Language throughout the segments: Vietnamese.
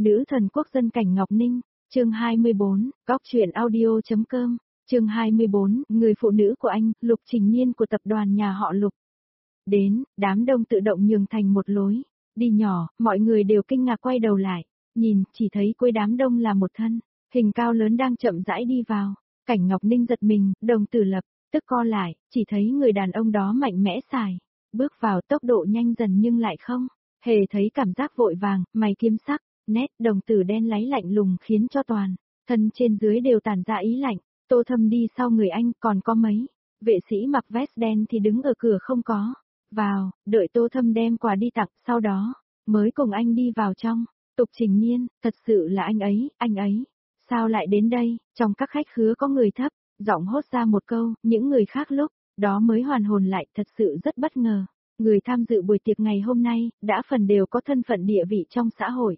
Nữ thần quốc dân Cảnh Ngọc Ninh, chương 24, góc truyện audio.com, chương 24, người phụ nữ của anh, Lục Trình Nhiên của tập đoàn nhà họ Lục. Đến, đám đông tự động nhường thành một lối, đi nhỏ, mọi người đều kinh ngạc quay đầu lại, nhìn, chỉ thấy cuối đám đông là một thân, hình cao lớn đang chậm rãi đi vào. Cảnh Ngọc Ninh giật mình, đồng tử lập tức co lại, chỉ thấy người đàn ông đó mạnh mẽ xài, bước vào tốc độ nhanh dần nhưng lại không hề thấy cảm giác vội vàng, mày kiếm sắc, nét đồng tử đen láy lạnh lùng khiến cho toàn thân trên dưới đều tản ra ý lạnh. Tô Thâm đi sau người anh, còn có mấy vệ sĩ mặc vest đen thì đứng ở cửa không có vào, đợi Tô Thâm đem quà đi tặng, sau đó mới cùng anh đi vào trong. Lục Trình Nhiên, thật sự là anh ấy, sao lại đến đây? Trong các khách khứa có người thấp giọng hốt ra một câu, những người khác lúc đó mới hoàn hồn lại, thật sự rất bất ngờ. Người tham dự buổi tiệc ngày hôm nay, đã phần đều có thân phận địa vị trong xã hội.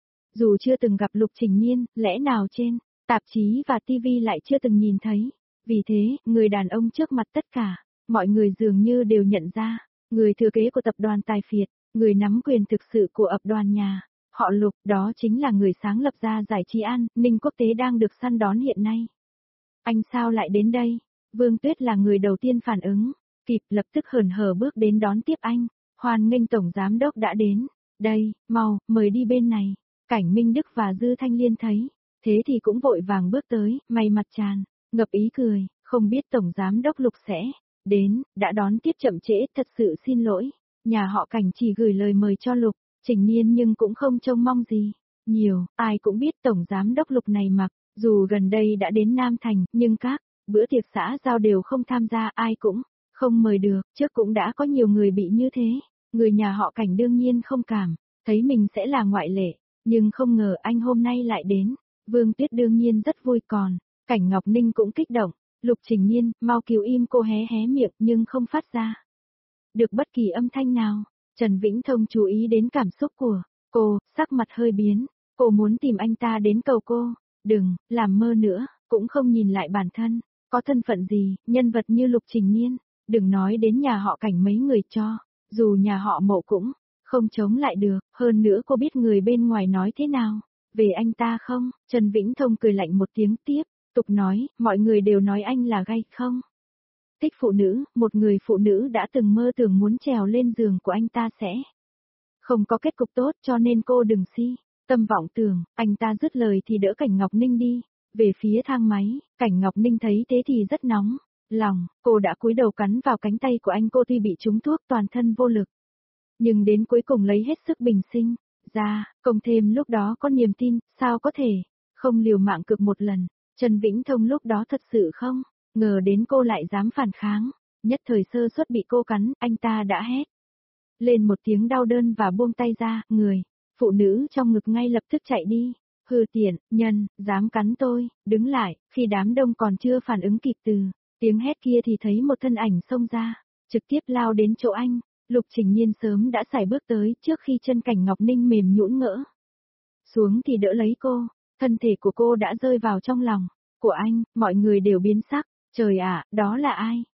Dù chưa từng gặp Lục Trình Nhiên, lẽ nào trên tạp chí và TV lại chưa từng nhìn thấy. Vì thế, người đàn ông trước mặt tất cả mọi người dường như đều nhận ra, người thừa kế của tập đoàn Tài Phiệt, người nắm quyền thực sự của tập đoàn nhà họ Lục, đó chính là người sáng lập ra giải trí An Ninh Quốc tế đang được săn đón hiện nay. Anh sao lại đến đây? Vương Tuyết là người đầu tiên phản ứng kịp, lập tức hớn hở bước đến đón tiếp anh. Hoan nghênh tổng giám đốc đã đến. Đây, mau, mời đi bên này. Cảnh Minh Đức và Dư Thanh Liên thấy thế thì cũng vội vàng bước tới, mày mặt tràn ngập ý cười, không biết tổng giám đốc Lục sẽ đến, đã đón tiếp chậm trễ, thật sự xin lỗi. Nhà họ Cảnh chỉ gửi lời mời cho Lục Trình Nhiên nhưng cũng không trông mong gì nhiều, ai cũng biết tổng giám đốc Lục này mặc dù gần đây đã đến Nam Thành, nhưng các bữa tiệc xã giao đều không tham gia, ai cũng không mời được, trước cũng đã có nhiều người bị như thế. Người nhà họ Cảnh đương nhiên không cảm thấy mình sẽ là ngoại lệ, nhưng không ngờ anh hôm nay lại đến. Vương Tuyết đương nhiên rất vui, còn Cảnh Ngọc Ninh cũng kích động. Lục Trình Nhiên, mau cứu im, cô hé hé miệng nhưng không phát ra được bất kỳ âm thanh nào. Trần Vĩnh Thông chú ý đến cảm xúc của cô, sắc mặt hơi biến. Cô muốn tìm anh ta đến cầu cô, đừng làm mơ nữa, cũng không nhìn lại bản thân có thân phận gì, nhân vật như Lục Trình Nhiên, đừng nói đến nhà họ Cảnh mấy người cho, dù nhà họ Mộ cũng không chống lại được, hơn nữa cô biết người bên ngoài nói thế nào về anh ta không? Trần Vĩnh Thông cười lạnh một tiếng tiếp tục nói, mọi người đều nói anh là gay không thích phụ nữ, một người phụ nữ đã từng mơ tưởng muốn trèo lên giường của anh ta sẽ không có kết cục tốt, cho nên cô đừng si tâm vọng tưởng. Anh ta dứt lời thì đỡ Cảnh Ngọc Ninh đi về phía thang máy. Cảnh Ngọc Ninh thấy thế thì rất nóng lòng, cô đã cúi đầu cắn vào cánh tay của anh. Cô tuy bị trúng thuốc toàn thân vô lực, nhưng đến cuối cùng lấy hết sức bình sinh ra, cộng thêm lúc đó có niềm tin, sao có thể không liều mạng cực một lần. Trần Vĩnh Thông lúc đó thật sự không ngờ đến cô lại dám phản kháng, nhất thời sơ suất bị cô cắn, anh ta đã hét lên một tiếng đau đớn và buông tay ra. Người phụ nữ trong ngực ngay lập tức chạy đi. Hư tiện nhân, dám cắn tôi, đứng lại. Khi đám đông còn chưa phản ứng kịp từ tiếng hét kia thì thấy một thân ảnh xông ra, trực tiếp lao đến chỗ anh. Lục Trình Nhiên sớm đã sải bước tới, trước khi chân Cảnh Ngọc Ninh mềm nhũn ngỡ xuống thì đỡ lấy cô. Thân thể của cô đã rơi vào trong lòng của anh. Mọi người đều biến sắc. Trời ạ, đó là ai?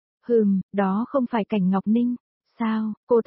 Đó không phải Cảnh Ngọc Ninh. Sao, cô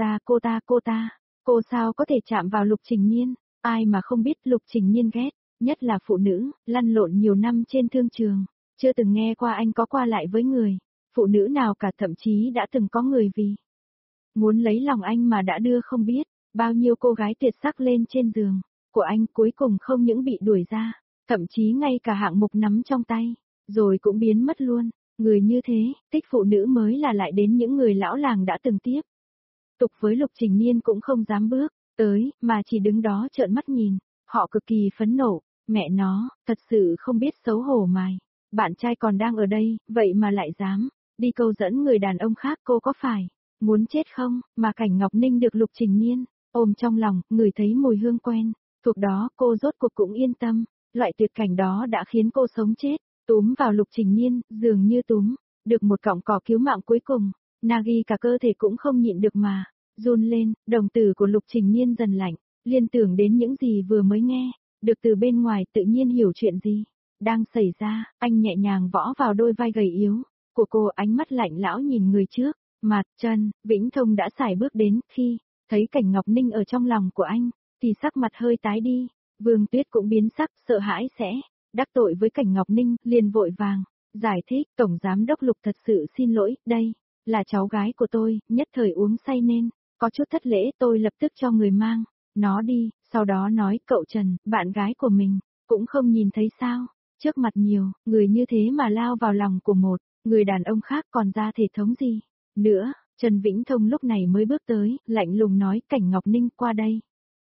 ta, cô sao có thể chạm vào Lục Trình Nhiên? Ai mà không biết Lục Trình Nhiên ghét nhất là phụ nữ, lăn lộn nhiều năm trên thương trường, chưa từng nghe qua anh có qua lại với người phụ nữ nào cả, thậm chí đã từng có người vì muốn lấy lòng anh mà đã đưa không biết bao nhiêu cô gái tuyệt sắc lên trên giường của anh, cuối cùng không những bị đuổi ra, thậm chí ngay cả hạng mục nắm trong tay rồi cũng biến mất luôn. Người như thế, tích phụ nữ mới là lại đến những người lão làng đã từng tiếp tục với Lục Trình Nhiên cũng không dám bước tới, mà chỉ đứng đó trợn mắt nhìn. Họ cực kỳ phẫn nộ, mẹ nó, thật sự không biết xấu hổ mày. Bạn trai còn đang ở đây, vậy mà lại dám đi câu dẫn người đàn ông khác, cô có phải muốn chết không? Mà Cảnh Ngọc Ninh được Lục Trình Nhiên ôm trong lòng, ngửi thấy mùi hương quen thuộc đó, cô rốt cuộc cũng yên tâm. Loại tuyệt cảnh đó đã khiến cô sống chết túm vào Lục Trình Nhiên, dường như túm được một cọng cỏ cứu mạng cuối cùng. Nagi cả cơ thể cũng không nhịn được mà run lên. Đồng tử của Lục Trình Nhiên dần lạnh, liên tưởng đến những gì vừa mới nghe được từ bên ngoài, tự nhiên hiểu chuyện gì đang xảy ra. Anh nhẹ nhàng võ vào đôi vai gầy yếu của cô, ánh mắt lạnh lão nhìn người trước mặt. Trần Vĩnh Thông đã sải bước đến, khi thấy Cảnh Ngọc Ninh ở trong lòng của anh thì sắc mặt hơi tái đi, Vương Tuyết cũng biến sắc, sợ hãi sẽ đắc tội với Cảnh Ngọc Ninh, liền vội vàng giải thích, Tổng Giám đốc Lục thật sự xin lỗi, đây là cháu gái của tôi, nhất thời uống say nên có chút thất lễ, tôi lập tức cho người mang nó đi, sau đó nói cậu Trần, bạn gái của mình, cũng không nhìn thấy sao, trước mặt nhiều người như thế mà lao vào lòng của một người đàn ông khác còn ra thể thống gì nữa. Trần Vĩnh Thông lúc này mới bước tới, lạnh lùng nói Cảnh Ngọc Ninh qua đây.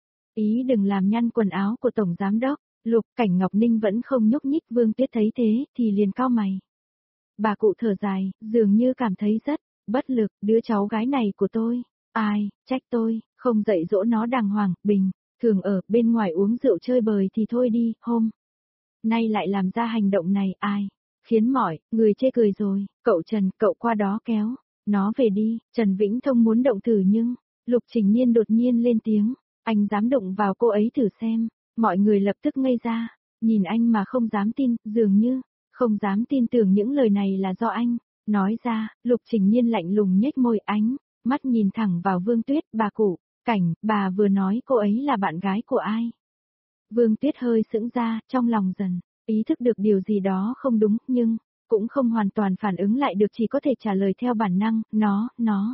Ý đừng làm nhăn quần áo của Tổng Giám đốc. Lục. Cảnh Ngọc Ninh vẫn không nhúc nhích. Vương Tuyết thấy thế thì liền cau mày. Bà cụ thở dài, dường như cảm thấy rất bất lực, đứa cháu gái này của tôi, ai, trách tôi, không dạy dỗ nó đàng hoàng, bình thường ở bên ngoài uống rượu chơi bời thì thôi đi, hôm nay lại làm ra hành động này, ai, khiến mọi người chê cười rồi, cậu Trần, cậu qua đó kéo nó về đi. Trần Vĩnh Thông muốn động thử nhưng Lục Trình Nhiên đột nhiên lên tiếng, anh dám động vào cô ấy thử xem. Mọi người lập tức ngây ra, nhìn anh mà không dám tin, dường như không dám tin tưởng những lời này là do anh nói ra. Lục Trình Nhiên lạnh lùng nhếch môi, ánh mắt nhìn thẳng vào Vương Tuyết, bà cụ, Cảnh, bà vừa nói cô ấy là bạn gái của ai? Vương Tuyết hơi sững ra, trong lòng dần ý thức được điều gì đó không đúng, nhưng cũng không hoàn toàn phản ứng lại được, chỉ có thể trả lời theo bản năng, nó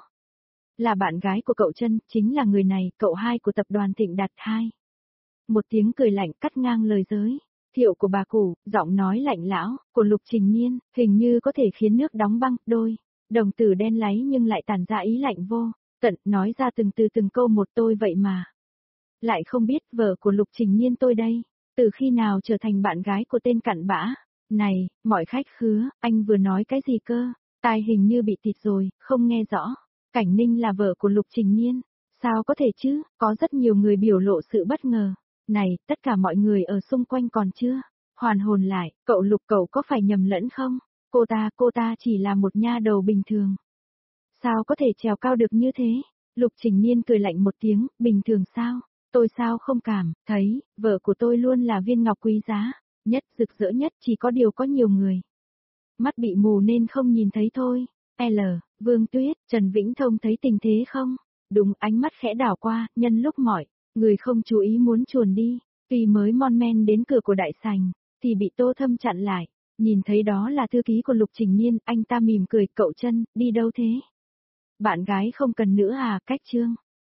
là bạn gái của cậu Trân, chính là người này, cậu hai của tập đoàn Thịnh Đạt. Hai. Một tiếng cười lạnh cắt ngang lời giới thiệu của bà cụ, giọng nói lạnh lão của Lục Trình Nhiên, hình như có thể khiến nước đóng băng. Đôi đồng tử đen láy nhưng lại tản ra ý lạnh vô tận, nói ra từng câu một. Tôi vậy mà lại không biết vợ của Lục Trình Nhiên tôi đây, từ khi nào trở thành bạn gái của tên cặn bã này. Mọi khách khứa, anh vừa nói cái gì cơ? Tai hình như bị tịt rồi, không nghe rõ. Cảnh Ninh là vợ của Lục Trình Nhiên, sao có thể chứ? Có rất nhiều người biểu lộ sự bất ngờ. Này, tất cả mọi người ở xung quanh còn chưa hoàn hồn lại, cậu Lục, cậu có phải nhầm lẫn không? Cô ta chỉ là một nha đầu bình thường. Sao có thể trèo cao được như thế? Lục Trình Nhiên cười lạnh một tiếng, bình thường sao? Tôi sao không cảm thấy, vợ của tôi luôn là viên ngọc quý giá nhất, rực rỡ nhất, chỉ có điều có nhiều người mắt bị mù nên không nhìn thấy thôi. Vương Tuyết, Trần Vĩnh Thông thấy tình thế không? Đúng, ánh mắt khẽ đảo qua, nhân lúc mọi người không chú ý muốn chuồn đi, tuy mới mon men đến cửa của đại sảnh, thì bị Tô Thâm chặn lại. Nhìn thấy đó là thư ký của Lục Trình Nhiên, anh ta mỉm cười, cậu Trân, đi đâu thế? Bạn gái không cần nữa à? Cách Trương